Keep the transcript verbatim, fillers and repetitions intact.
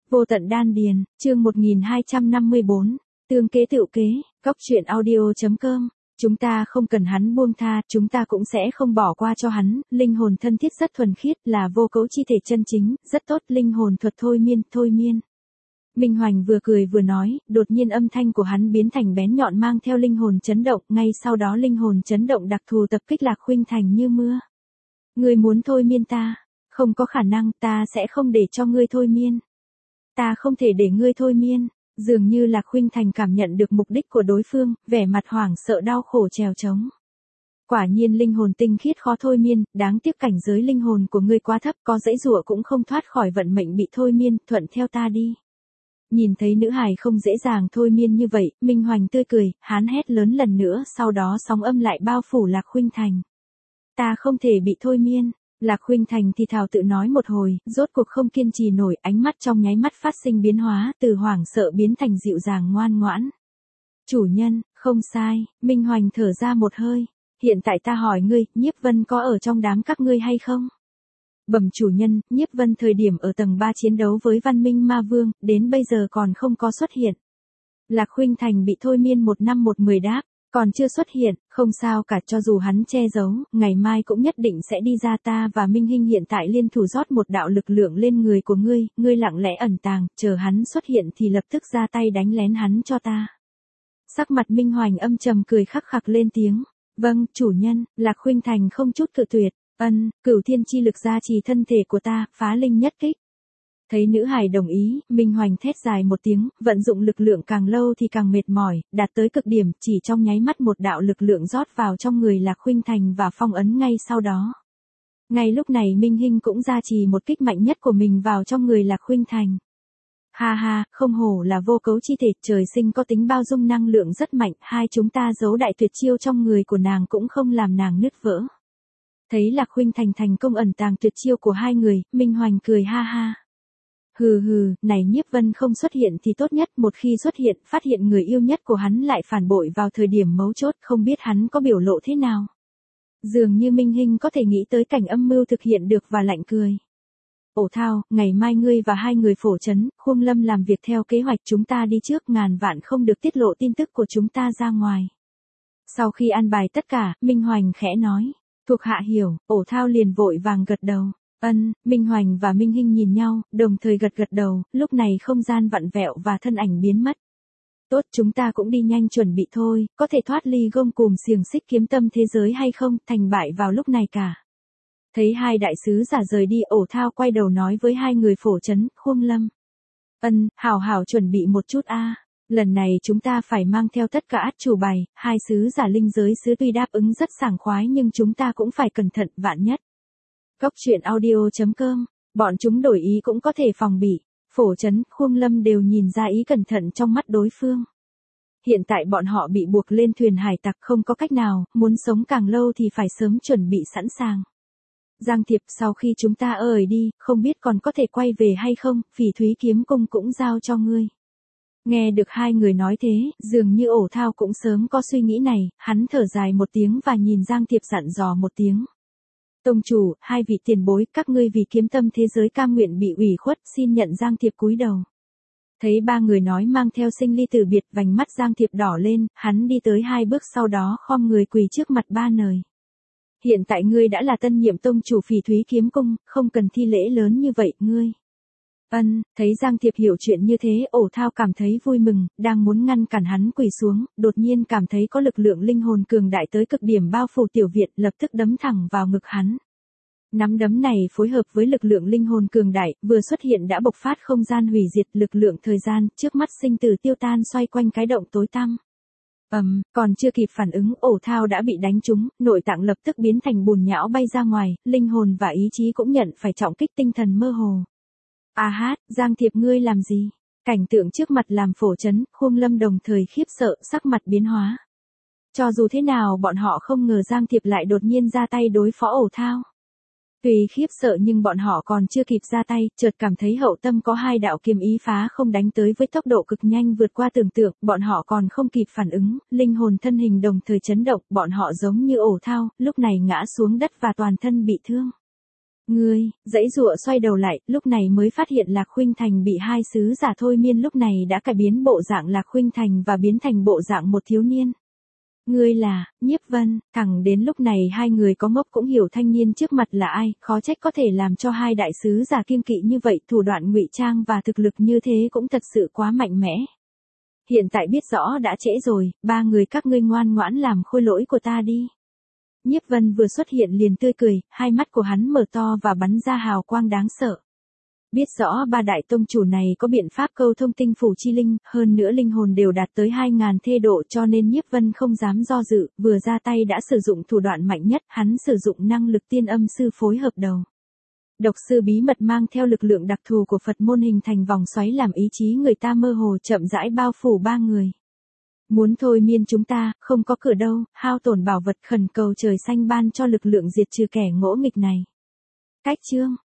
Vô tận đan điền, chương một nghìn hai trăm năm mươi bốn, tương kế tựu kế, góc truyện audio.com. Chúng ta không cần hắn buông tha, chúng ta cũng sẽ không bỏ qua cho hắn, linh hồn thân thiết rất thuần khiết, là vô cấu chi thể chân chính, rất tốt, linh hồn thuật thôi miên, thôi miên. Minh Hoành vừa cười vừa nói, đột nhiên âm thanh của hắn biến thành bén nhọn mang theo linh hồn chấn động, ngay sau đó linh hồn chấn động đặc thù tập kích Lạc Khuynh Thành như mưa. Ngươi muốn thôi miên ta? Không có khả năng, ta sẽ không để cho ngươi thôi miên. Ta không thể để ngươi thôi miên. Dường như Lạc Khuynh Thành cảm nhận được mục đích của đối phương, vẻ mặt hoảng sợ đau khổ trèo trống. Quả nhiên linh hồn tinh khiết khó thôi miên, đáng tiếc cảnh giới linh hồn của ngươi quá thấp, có dãy dụa cũng không thoát khỏi vận mệnh bị thôi miên, thuận theo ta đi. Nhìn thấy nữ hài không dễ dàng thôi miên như vậy, Minh Hoành tươi cười, hắn hét lớn lần nữa, sau đó sóng âm lại bao phủ Lạc Khuynh Thành. Ta không thể bị thôi miên. Lạc Khuynh Thành thì thào tự nói một hồi, rốt cuộc không kiên trì nổi, ánh mắt trong nháy mắt phát sinh biến hóa, từ hoảng sợ biến thành dịu dàng ngoan ngoãn. Chủ nhân, không sai, Minh Hoành thở ra một hơi. Hiện tại ta hỏi ngươi, Nhiếp Vân có ở trong đám các ngươi hay không? Bẩm chủ nhân, Nhiếp Vân thời điểm ở tầng ba chiến đấu với Văn Minh Ma Vương, đến bây giờ còn không có xuất hiện. Lạc Khuynh Thành bị thôi miên một năm một mười đáp. Còn chưa xuất hiện, không sao cả, cho dù hắn che giấu, ngày mai cũng nhất định sẽ đi ra. Ta và Minh Hinh hiện tại liên thủ rót một đạo lực lượng lên người của ngươi, ngươi lặng lẽ ẩn tàng, chờ hắn xuất hiện thì lập tức ra tay đánh lén hắn cho ta. Sắc mặt Minh Hoành âm trầm cười khắc khặc lên tiếng. Vâng, chủ nhân. Lạc Khuynh Thành không chút cự tuyệt. Ân, cửu thiên chi lực gia trì thân thể của ta, phá linh nhất kích. Thấy nữ hài đồng ý, Minh Hoành thét dài một tiếng, vận dụng lực lượng càng lâu thì càng mệt mỏi, đạt tới cực điểm, chỉ trong nháy mắt một đạo lực lượng rót vào trong người Lạc Khuynh Thành và phong ấn ngay sau đó. Ngay lúc này Minh Hinh cũng gia trì một kích mạnh nhất của mình vào trong người Lạc Khuynh Thành. Ha ha, không hổ là vô cấu chi thể, trời sinh có tính bao dung năng lượng rất mạnh, hai chúng ta giấu đại tuyệt chiêu trong người của nàng cũng không làm nàng nứt vỡ. Thấy Lạc Khuynh Thành thành công ẩn tàng tuyệt chiêu của hai người, Minh Hoành cười ha ha. Hừ hừ, này Nhiếp Vân không xuất hiện thì tốt nhất, một khi xuất hiện, phát hiện người yêu nhất của hắn lại phản bội vào thời điểm mấu chốt, không biết hắn có biểu lộ thế nào. Dường như Minh Hinh có thể nghĩ tới cảnh âm mưu thực hiện được và lạnh cười. Ổ Thao, ngày mai ngươi và hai người phổ trấn, Khuông Lâm làm việc theo kế hoạch, chúng ta đi trước, ngàn vạn không được tiết lộ tin tức của chúng ta ra ngoài. Sau khi an bài tất cả, Minh Hoành khẽ nói, thuộc hạ hiểu. Ổ Thao liền vội vàng gật đầu. Ân, Minh Hoành và Minh Hinh nhìn nhau, đồng thời gật gật đầu, lúc này không gian vặn vẹo và thân ảnh biến mất. Tốt, chúng ta cũng đi nhanh chuẩn bị thôi, có thể thoát ly gông cùm xiềng xích kiếm tâm thế giới hay không, thành bại vào lúc này cả. Thấy hai đại sứ giả rời đi, Ổ Thao quay đầu nói với hai người phổ trấn, Khuông Lâm. Ân, hảo hảo chuẩn bị một chút a. Lần này chúng ta phải mang theo tất cả át chủ bài, hai sứ giả linh giới sứ tuy đáp ứng rất sảng khoái nhưng chúng ta cũng phải cẩn thận, vạn nhất. Góc truyện audio.com, bọn chúng đổi ý cũng có thể phòng bị, phổ trấn, Khuông Lâm đều nhìn ra ý cẩn thận trong mắt đối phương. Hiện tại bọn họ bị buộc lên thuyền hải tặc, không có cách nào, muốn sống càng lâu thì phải sớm chuẩn bị sẵn sàng. Giang Thiệp, sau khi chúng ta ời đi, không biết còn có thể quay về hay không, Phỉ Thúy kiếm cung cũng giao cho ngươi. Nghe được hai người nói thế, dường như Ổ Thao cũng sớm có suy nghĩ này, hắn thở dài một tiếng và nhìn Giang Thiệp dặn dò một tiếng. Tông chủ, hai vị tiền bối, các ngươi vì kiếm tâm thế giới cam nguyện bị ủy khuất, xin nhận. Giang Thiệp cúi đầu. Thấy ba người nói mang theo sinh ly tử biệt, vành mắt Giang Thiệp đỏ lên, hắn đi tới hai bước sau đó khom người quỳ trước mặt ba nời. Hiện tại ngươi đã là tân nhiệm tông chủ Phỉ Thúy kiếm cung, không cần thi lễ lớn như vậy, ngươi. Ân, thấy Giang Thiệp hiểu chuyện như thế, Ổ Thao cảm thấy vui mừng, đang muốn ngăn cản hắn quỳ xuống, đột nhiên cảm thấy có lực lượng linh hồn cường đại tới cực điểm bao phủ tiểu viện, lập tức đấm thẳng vào ngực hắn. Nắm đấm này phối hợp với lực lượng linh hồn cường đại, vừa xuất hiện đã bộc phát không gian hủy diệt, lực lượng thời gian, trước mắt sinh tử tiêu tan xoay quanh cái động tối tăm. Ầm, um, còn chưa kịp phản ứng, Ổ Thao đã bị đánh trúng, nội tạng lập tức biến thành bùn nhão bay ra ngoài, linh hồn và ý chí cũng nhận phải trọng kích, tinh thần mơ hồ. A hát, Giang Thiệp ngươi làm gì? Cảnh tượng trước mặt làm phổ trấn, Khuông Lâm đồng thời khiếp sợ, sắc mặt biến hóa. Cho dù thế nào bọn họ không ngờ Giang Thiệp lại đột nhiên ra tay đối phó Ổ Thao. Tuy khiếp sợ nhưng bọn họ còn chưa kịp ra tay, chợt cảm thấy hậu tâm có hai đạo kiếm ý phá không đánh tới với tốc độ cực nhanh vượt qua tưởng tượng, bọn họ còn không kịp phản ứng, linh hồn thân hình đồng thời chấn động, bọn họ giống như Ổ Thao, lúc này ngã xuống đất và toàn thân bị thương. Ngươi, dãy dụa xoay đầu lại, lúc này mới phát hiện Lạc Khuynh Thành bị hai sứ giả thôi miên lúc này đã cải biến bộ dạng Lạc Khuynh Thành và biến thành bộ dạng một thiếu niên. Ngươi là, Nhiếp Vân, thẳng đến lúc này hai người có ngốc cũng hiểu thanh niên trước mặt là ai, khó trách có thể làm cho hai đại sứ giả kiêng kỵ như vậy, thủ đoạn ngụy trang và thực lực như thế cũng thật sự quá mạnh mẽ. Hiện tại biết rõ đã trễ rồi, ba người các ngươi ngoan ngoãn làm khôi lỗi của ta đi. Nhiếp Vân vừa xuất hiện liền tươi cười, hai mắt của hắn mở to và bắn ra hào quang đáng sợ. Biết rõ ba đại tông chủ này có biện pháp câu thông tinh phủ chi linh, hơn nữa linh hồn đều đạt tới hai ngàn thê độ cho nên Nhiếp Vân không dám do dự, vừa ra tay đã sử dụng thủ đoạn mạnh nhất, hắn sử dụng năng lực tiên âm sư phối hợp đầu. Độc sư bí mật mang theo lực lượng đặc thù của Phật môn hình thành vòng xoáy làm ý chí người ta mơ hồ chậm rãi bao phủ ba người. Muốn thôi miên chúng ta, không có cửa đâu, hao tổn bảo vật khẩn cầu trời xanh ban cho lực lượng diệt trừ kẻ ngỗ nghịch này. Cách chương